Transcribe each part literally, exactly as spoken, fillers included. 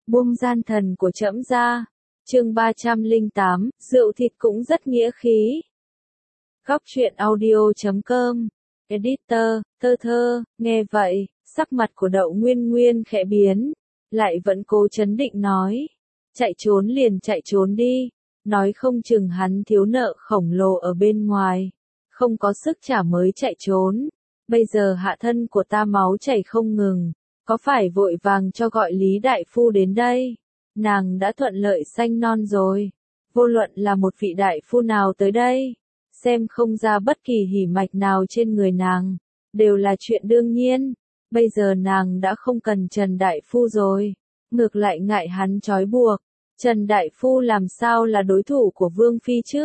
buông gian thần của trẫm ra. Chương ba trăm lẻ tám, rượu thịt cũng rất nghĩa khí. Góc truyện audio chấm com. Editor, Thơ Thơ, nghe vậy, sắc mặt của Đậu Nguyên Nguyên khẽ biến, lại vẫn cố trấn định nói, chạy trốn liền chạy trốn đi, nói không chừng hắn thiếu nợ khổng lồ ở bên ngoài, không có sức trả mới chạy trốn, bây giờ hạ thân của ta máu chảy không ngừng, có phải vội vàng cho gọi Lý Đại Phu đến đây, nàng đã thuận lợi sanh non rồi, vô luận là một vị đại phu nào tới đây, xem không ra bất kỳ hỉ mạch nào trên người nàng, đều là chuyện đương nhiên, bây giờ nàng đã không cần Trần Đại Phu rồi, ngược lại ngại hắn trói buộc, Trần Đại Phu làm sao là đối thủ của Vương Phi chứ?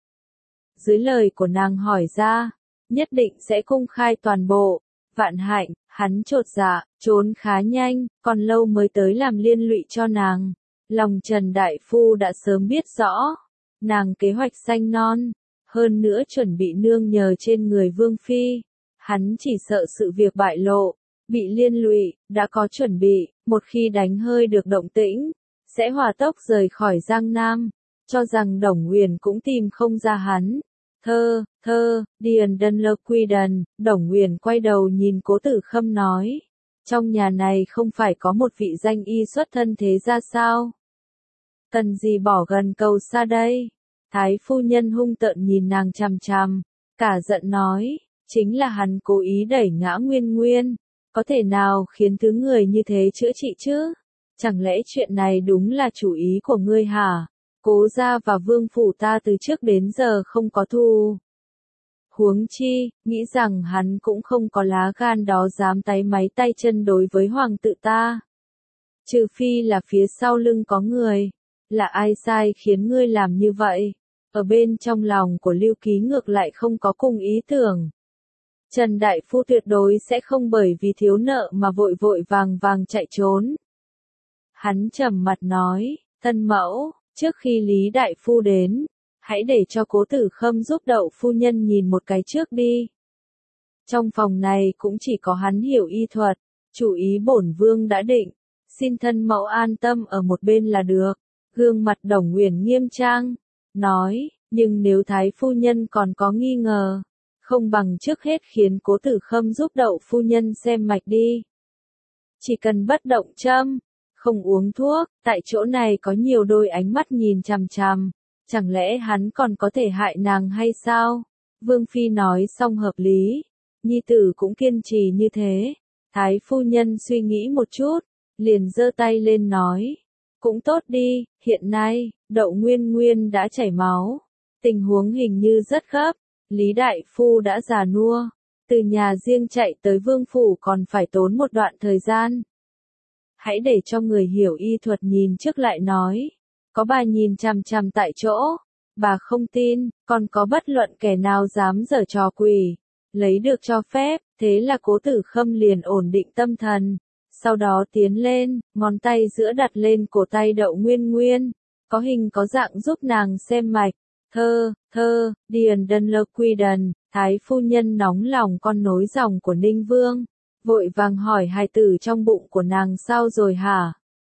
Dưới lời của nàng hỏi ra, nhất định sẽ công khai toàn bộ, vạn hạnh, hắn chột dạ, trốn khá nhanh, còn lâu mới tới làm liên lụy cho nàng, lòng Trần Đại Phu đã sớm biết rõ, nàng kế hoạch sanh non, hơn nữa chuẩn bị nương nhờ trên người Vương Phi, hắn chỉ sợ sự việc bại lộ, bị liên lụy, đã có chuẩn bị, một khi đánh hơi được động tĩnh, sẽ hỏa tốc rời khỏi Giang Nam, cho rằng Đổng Uyển cũng tìm không ra hắn. Thơ, thơ, điền đân lơ quy đần, Đổng Uyển quay đầu nhìn Cố Tử Khâm nói, trong nhà này không phải có một vị danh y xuất thân thế ra sao? Cần gì bỏ gần cầu xa đây? Thái phu nhân hung tợn nhìn nàng chằm chằm, cả giận nói, chính là hắn cố ý đẩy ngã Nguyên Nguyên, có thể nào khiến thứ người như thế chữa trị chứ? Chẳng lẽ chuyện này đúng là chủ ý của ngươi hả? Cố gia và Vương phủ ta từ trước đến giờ không có thù. Huống chi, nghĩ rằng hắn cũng không có lá gan đó dám táy máy tay chân đối với hoàng tự ta. Trừ phi là phía sau lưng có người, là ai sai khiến ngươi làm như vậy? Ở bên trong lòng của Lưu Ký ngược lại không có cùng ý tưởng. Trần Đại Phu tuyệt đối sẽ không bởi vì thiếu nợ mà vội vội vàng vàng chạy trốn. Hắn trầm mặt nói, thân mẫu, trước khi Lý Đại Phu đến, hãy để cho Cố Tử Khâm giúp Đậu phu nhân nhìn một cái trước đi. Trong phòng này cũng chỉ có hắn hiểu y thuật, chủ ý bổn vương đã định, xin thân mẫu an tâm ở một bên là được. Gương mặt Đổng Uyển nghiêm trang, nói, nhưng nếu Thái phu nhân còn có nghi ngờ, không bằng trước hết khiến Cố Tử Khâm giúp Đậu phu nhân xem mạch đi. Chỉ cần bất động châm, không uống thuốc, tại chỗ này có nhiều đôi ánh mắt nhìn chằm chằm, chẳng lẽ hắn còn có thể hại nàng hay sao? Vương Phi nói xong hợp lý, nhi tử cũng kiên trì như thế, Thái phu nhân suy nghĩ một chút, liền giơ tay lên nói, cũng tốt đi, hiện nay, Đậu Nguyên Nguyên đã chảy máu, tình huống hình như rất gấp, Lý Đại Phu đã già nua, từ nhà riêng chạy tới Vương phủ còn phải tốn một đoạn thời gian. Hãy để cho người hiểu y thuật nhìn trước lại nói, có bà nhìn chằm chằm tại chỗ, bà không tin, còn có bất luận kẻ nào dám giở trò quỷ, lấy được cho phép, thế là Cố Tử Khâm liền ổn định tâm thần, sau đó tiến lên, ngón tay giữa đặt lên cổ tay Đậu Nguyên Nguyên, có hình có dạng giúp nàng xem mạch, thơ, thơ, điền đân lơ quy đần, Thái phu nhân nóng lòng con nối dòng của Ninh Vương. Vội vàng hỏi hài tử trong bụng của nàng sao rồi hả?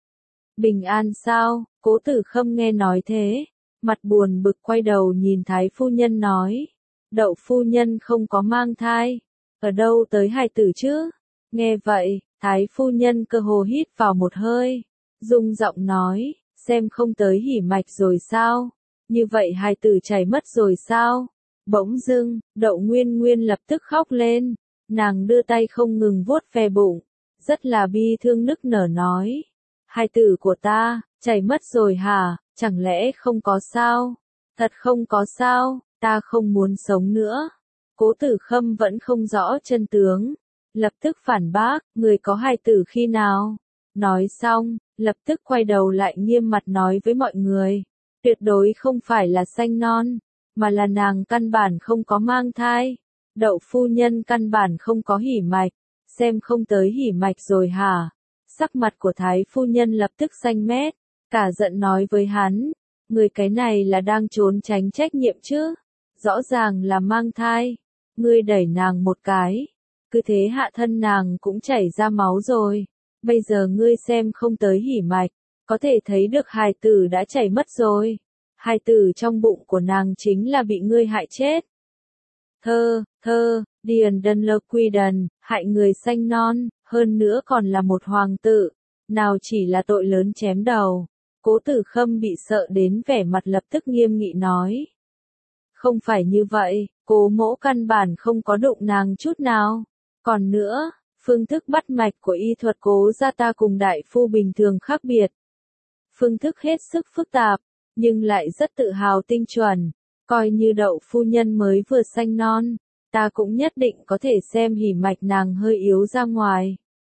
Bình an sao? Cố Tử Khâm nghe nói thế, mặt buồn bực quay đầu nhìn Thái phu nhân nói, Đậu phu nhân không có mang thai, ở đâu tới hài tử chứ? Nghe vậy, Thái phu nhân cơ hồ hít vào một hơi, rung giọng nói, xem không tới hỉ mạch rồi sao? Như vậy hài tử chảy mất rồi sao? Bỗng dưng, Đậu Nguyên Nguyên lập tức khóc lên. Nàng đưa tay không ngừng vuốt ve bụng, rất là bi thương nức nở nói, hài tử của ta, chảy mất rồi hả, chẳng lẽ không có sao, thật không có sao, ta không muốn sống nữa. Cố Tử Khâm vẫn không rõ chân tướng, lập tức phản bác, người có hài tử khi nào, nói xong, lập tức quay đầu lại nghiêm mặt nói với mọi người, tuyệt đối không phải là sanh non, mà là nàng căn bản không có mang thai. Đậu phu nhân căn bản không có hỉ mạch, xem không tới hỉ mạch rồi hả? Sắc mặt của Thái phu nhân lập tức xanh mét, cả giận nói với hắn, người cái này là đang trốn tránh trách nhiệm chứ? Rõ ràng là mang thai, ngươi đẩy nàng một cái, cứ thế hạ thân nàng cũng chảy ra máu rồi, bây giờ ngươi xem không tới hỉ mạch, có thể thấy được hài tử đã chảy mất rồi. Hài tử trong bụng của nàng chính là bị ngươi hại chết. Thơ, thơ, Điền Đân Lơ Quy Đần, hại người sanh non, hơn nữa còn là một hoàng tử, nào chỉ là tội lớn chém đầu. Cố Tử Khâm bị sợ đến vẻ mặt lập tức nghiêm nghị nói. Không phải như vậy, cố mỗ căn bản không có đụng nàng chút nào. Còn nữa, phương thức bắt mạch của y thuật cố gia ta cùng đại phu bình thường khác biệt. Phương thức hết sức phức tạp, nhưng lại rất tự hào tinh chuẩn. Coi như đậu phu nhân mới vừa sanh non, ta cũng nhất định có thể xem hỉ mạch nàng hơi yếu ra ngoài.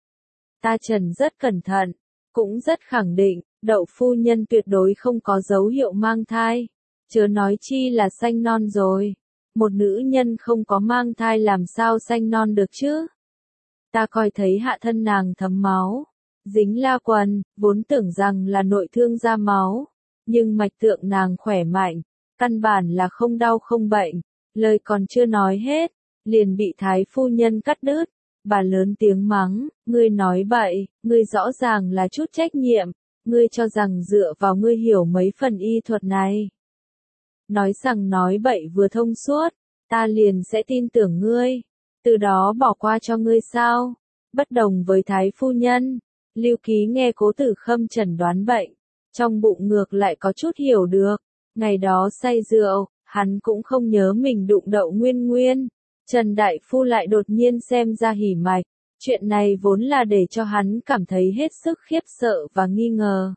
Ta Trần rất cẩn thận, cũng rất khẳng định, đậu phu nhân tuyệt đối không có dấu hiệu mang thai, chớ nói chi là sanh non rồi. Một nữ nhân không có mang thai làm sao sanh non được chứ? Ta coi thấy hạ thân nàng thấm máu, dính la quần, vốn tưởng rằng là nội thương ra máu, nhưng mạch tượng nàng khỏe mạnh, căn bản là không đau không bệnh, lời còn chưa nói hết, liền bị thái phu nhân cắt đứt. Bà lớn tiếng mắng, ngươi nói bậy, ngươi rõ ràng là chút trách nhiệm, ngươi cho rằng dựa vào ngươi hiểu mấy phần y thuật này. Nói rằng nói bậy vừa thông suốt, ta liền sẽ tin tưởng ngươi, từ đó bỏ qua cho ngươi sao? Bất đồng với thái phu nhân, Lưu Ký nghe Cố Tử Khâm chẩn đoán bệnh, trong bụng ngược lại có chút hiểu được, ngày đó say rượu, hắn cũng không nhớ mình đụng đậu Nguyên Nguyên. Trần Đại Phu lại đột nhiên xem ra hỉ mạch, chuyện này vốn là để cho hắn cảm thấy hết sức khiếp sợ và nghi ngờ.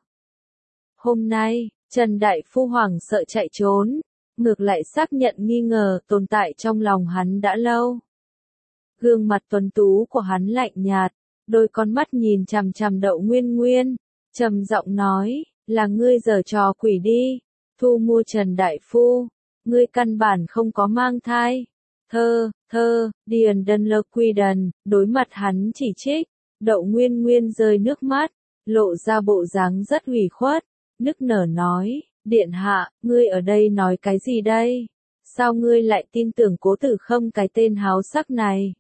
Hôm nay, Trần Đại Phu hoảng sợ chạy trốn, ngược lại xác nhận nghi ngờ tồn tại trong lòng hắn đã lâu. Gương mặt tuấn tú của hắn lạnh nhạt, đôi con mắt nhìn chằm chằm đậu Nguyên Nguyên, trầm giọng nói, là ngươi giở trò quỷ đi, thu mua Trần Đại Phu, ngươi căn bản không có mang thai. Thơ, thơ, Điền Đân Lơ Quy Đần, đối mặt hắn chỉ trích, đậu Nguyên Nguyên rơi nước mắt, lộ ra bộ dáng rất ủy khuất, nức nở nói, điện hạ, ngươi ở đây nói cái gì đây? Sao ngươi lại tin tưởng Cố Tử Khâm cái tên háo sắc này?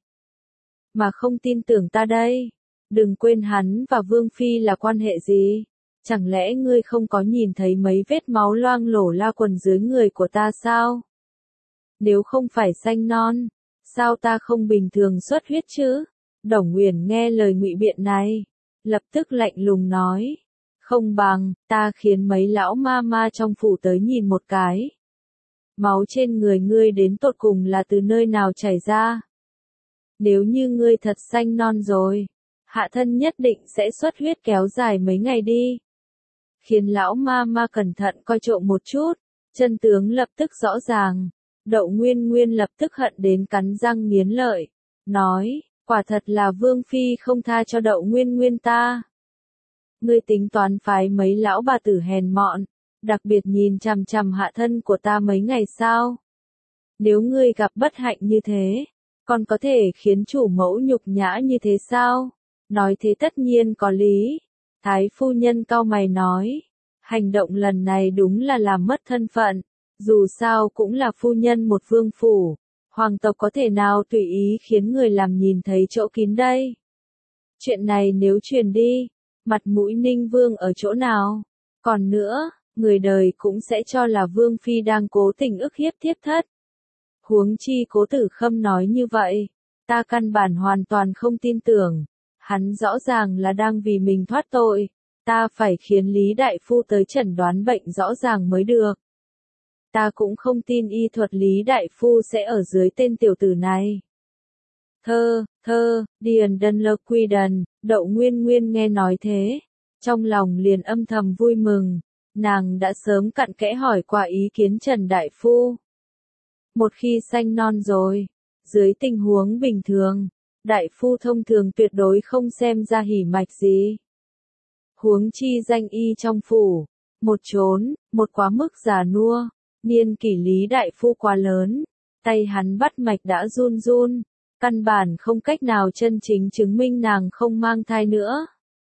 Mà không tin tưởng ta đây? Đừng quên hắn và Vương Phi là quan hệ gì? Chẳng lẽ ngươi không có nhìn thấy mấy vết máu loang lổ la quần dưới người của ta sao? Nếu không phải sanh non, sao ta không bình thường xuất huyết chứ? Đồng Uyển nghe lời ngụy biện này, lập tức lạnh lùng nói, không bằng, ta khiến mấy lão ma ma trong phủ tới nhìn một cái. Máu trên người ngươi đến tột cùng là từ nơi nào chảy ra? Nếu như ngươi thật sanh non rồi, hạ thân nhất định sẽ xuất huyết kéo dài mấy ngày đi. Khiến lão ma ma cẩn thận coi trộm một chút, chân tướng lập tức rõ ràng. Đậu Nguyên Nguyên lập tức hận đến cắn răng nghiến lợi, nói, quả thật là Vương Phi không tha cho đậu Nguyên Nguyên ta. Ngươi tính toán phái mấy lão bà tử hèn mọn, đặc biệt nhìn chằm chằm hạ thân của ta mấy ngày sao? Nếu ngươi gặp bất hạnh như thế, còn có thể khiến chủ mẫu nhục nhã như thế sao? Nói thế tất nhiên có lý. Thái phu nhân cau mày nói, hành động lần này đúng là làm mất thân phận. Dù sao cũng là phu nhân một vương phủ, hoàng tộc có thể nào tùy ý khiến người làm nhìn thấy chỗ kín đây? Chuyện này nếu truyền đi, mặt mũi Ninh Vương ở chỗ nào? Còn nữa, người đời cũng sẽ cho là Vương Phi đang cố tình ức hiếp thiếp thất. Huống chi Cố Tử Khâm nói như vậy, ta căn bản hoàn toàn không tin tưởng, hắn rõ ràng là đang vì mình thoát tội, ta phải khiến Lý Đại Phu tới chẩn đoán bệnh rõ ràng mới được. Ta cũng không tin y thuật Lý Đại Phu sẽ ở dưới tên tiểu tử này. Thơ, thơ, Điền Đân Lơ Quy Đần, đậu Nguyên Nguyên nghe nói thế, trong lòng liền âm thầm vui mừng, nàng đã sớm cặn kẽ hỏi qua ý kiến Trần Đại Phu. Một khi sanh non rồi, dưới tình huống bình thường, Đại Phu thông thường tuyệt đối không xem ra hỉ mạch gì. Huống chi danh y trong phủ, một chốn, một quá mức già nua. Niên kỷ Lý Đại Phu quá lớn, tay hắn bắt mạch đã run run, căn bản không cách nào chân chính chứng minh nàng không mang thai nữa.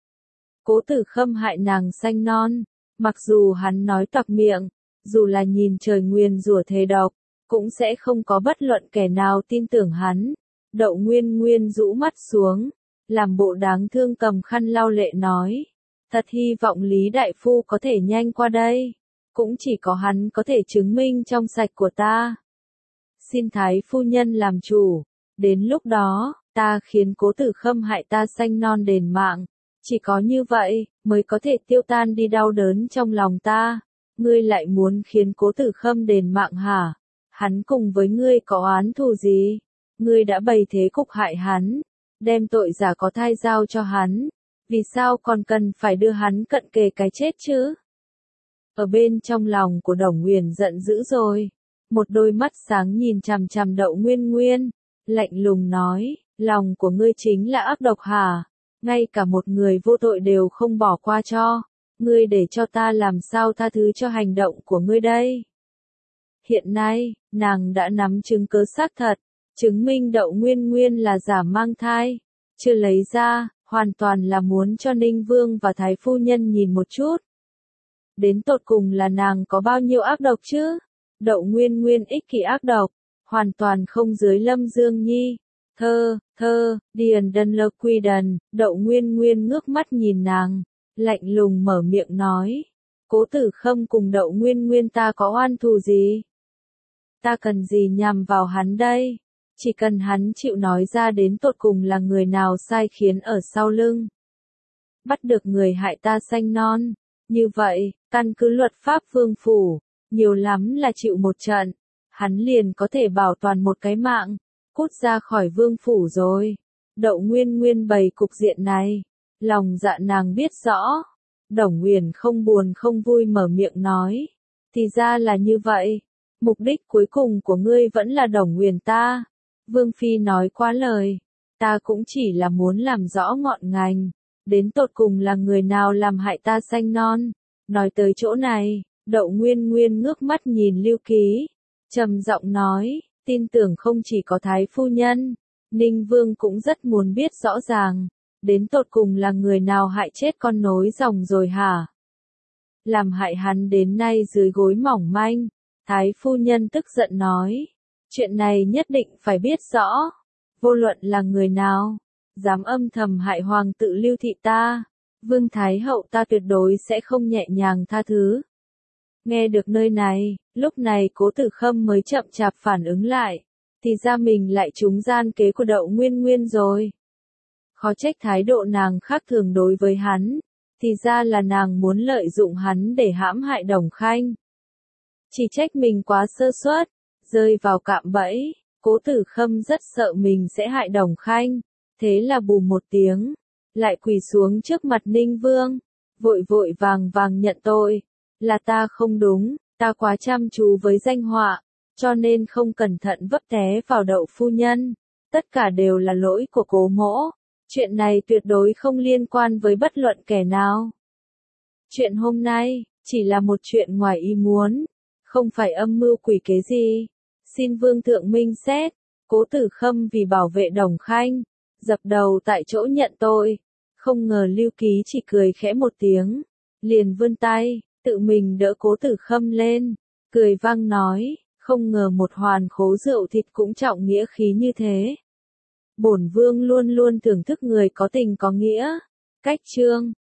Cố Tử Khâm hại nàng sanh non, mặc dù hắn nói toạc miệng, dù là nhìn trời nguyền rủa thế độc, cũng sẽ không có bất luận kẻ nào tin tưởng hắn. Đậu Nguyên Nguyên rũ mắt xuống, làm bộ đáng thương cầm khăn lau lệ nói, Thật hy vọng Lý Đại Phu có thể nhanh qua đây. Cũng chỉ có hắn có thể chứng minh trong sạch của ta. Xin Thái Phu Nhân làm chủ. Đến lúc đó, ta khiến Cố Tử Khâm hại ta sanh non đền mạng. Chỉ có như vậy, mới có thể tiêu tan đi đau đớn trong lòng ta. Ngươi lại muốn khiến Cố Tử Khâm đền mạng hả? Hắn cùng với ngươi có oán thù gì? Ngươi đã bày thế cục hại hắn, đem tội giả có thai giao cho hắn. Vì sao còn cần phải đưa hắn cận kề cái chết chứ? Ở bên trong lòng của Đổng Uyển giận dữ rồi. Một đôi mắt sáng nhìn chằm chằm Đậu Nguyên Nguyên, lạnh lùng nói, lòng của ngươi chính là ác độc hả? Ngay cả một người vô tội đều không bỏ qua cho. Ngươi để cho ta làm sao tha thứ cho hành động của ngươi đây? Hiện nay, nàng đã nắm chứng cứ xác thật, chứng minh Đậu Nguyên Nguyên là giả mang thai, chưa lấy ra, hoàn toàn là muốn cho Ninh Vương và Thái Phu Nhân nhìn một chút. Đến tột cùng là nàng có bao nhiêu ác độc chứ? Đậu Nguyên Nguyên ích kỷ ác độc, hoàn toàn không dưới Lâm Dương Nhi. Thơ, thơ, điền đần lơ quy đần, Đậu Nguyên Nguyên ngước mắt nhìn nàng, lạnh lùng mở miệng nói. Cố Tử Khâm cùng Đậu Nguyên Nguyên ta có oan thù gì? Ta cần gì nhằm vào hắn đây? Chỉ cần hắn chịu nói ra đến tột cùng là người nào sai khiến ở sau lưng. Bắt được người hại ta sanh non. Như vậy, căn cứ luật pháp vương phủ, nhiều lắm là chịu một trận. Hắn liền có thể bảo toàn một cái mạng, cút ra khỏi vương phủ rồi. Đậu Nguyên Nguyên bày cục diện này, lòng dạ nàng biết rõ. Đổng Uyển không buồn không vui mở miệng nói. Thì ra là như vậy. Mục đích cuối cùng của ngươi vẫn là Đổng Uyển ta. Vương Phi nói quá lời. Ta cũng chỉ là muốn làm rõ ngọn ngành. Đến tột cùng là người nào làm hại ta sanh non. Nói tới chỗ này, Đậu Nguyên Nguyên ngước mắt nhìn Lưu Ký. Trầm giọng nói, tin tưởng không chỉ có Thái Phu Nhân. Ninh Vương cũng rất muốn biết rõ ràng. Đến tột cùng là người nào hại chết con nối dòng rồi hả? Làm hại hắn đến nay dưới gối mỏng manh. Thái Phu Nhân tức giận nói. Chuyện này nhất định phải biết rõ. Vô luận là người nào, dám âm thầm hại hoàng tự Lưu thị ta, Vương Thái Hậu ta tuyệt đối sẽ không nhẹ nhàng tha thứ. Nghe được nơi này, lúc này Cố Tử Khâm mới chậm chạp phản ứng lại. Thì ra mình lại trúng gian kế của Đậu Nguyên Nguyên rồi. Khó trách thái độ nàng khác thường đối với hắn. Thì ra là nàng muốn lợi dụng hắn để hãm hại Đồng Khanh. Chỉ trách mình quá sơ suất, rơi vào cạm bẫy. Cố Tử Khâm rất sợ mình sẽ hại Đồng Khanh. Thế là bù một tiếng, lại quỳ xuống trước mặt Ninh Vương. Vội vội vàng vàng nhận tội. Là ta không đúng, ta quá chăm chú với danh họa. Cho nên không cẩn thận vấp té vào Đậu Phu Nhân. Tất cả đều là lỗi của Cố mỗ. Chuyện này tuyệt đối không liên quan với bất luận kẻ nào. Chuyện hôm nay, chỉ là một chuyện ngoài ý muốn. Không phải âm mưu quỷ kế gì. Xin Vương thượng minh xét. Cố Tử Khâm vì bảo vệ Đồng Khanh, dập đầu tại chỗ nhận tội. Không ngờ Lưu Ký chỉ cười khẽ một tiếng. Liền vươn tay, tự mình đỡ Cố Tử Khâm lên. Cười vang nói, không ngờ một hoàn khố rượu thịt cũng trọng nghĩa khí như thế. Bổn Vương luôn luôn thưởng thức người có tình có nghĩa. Cách chương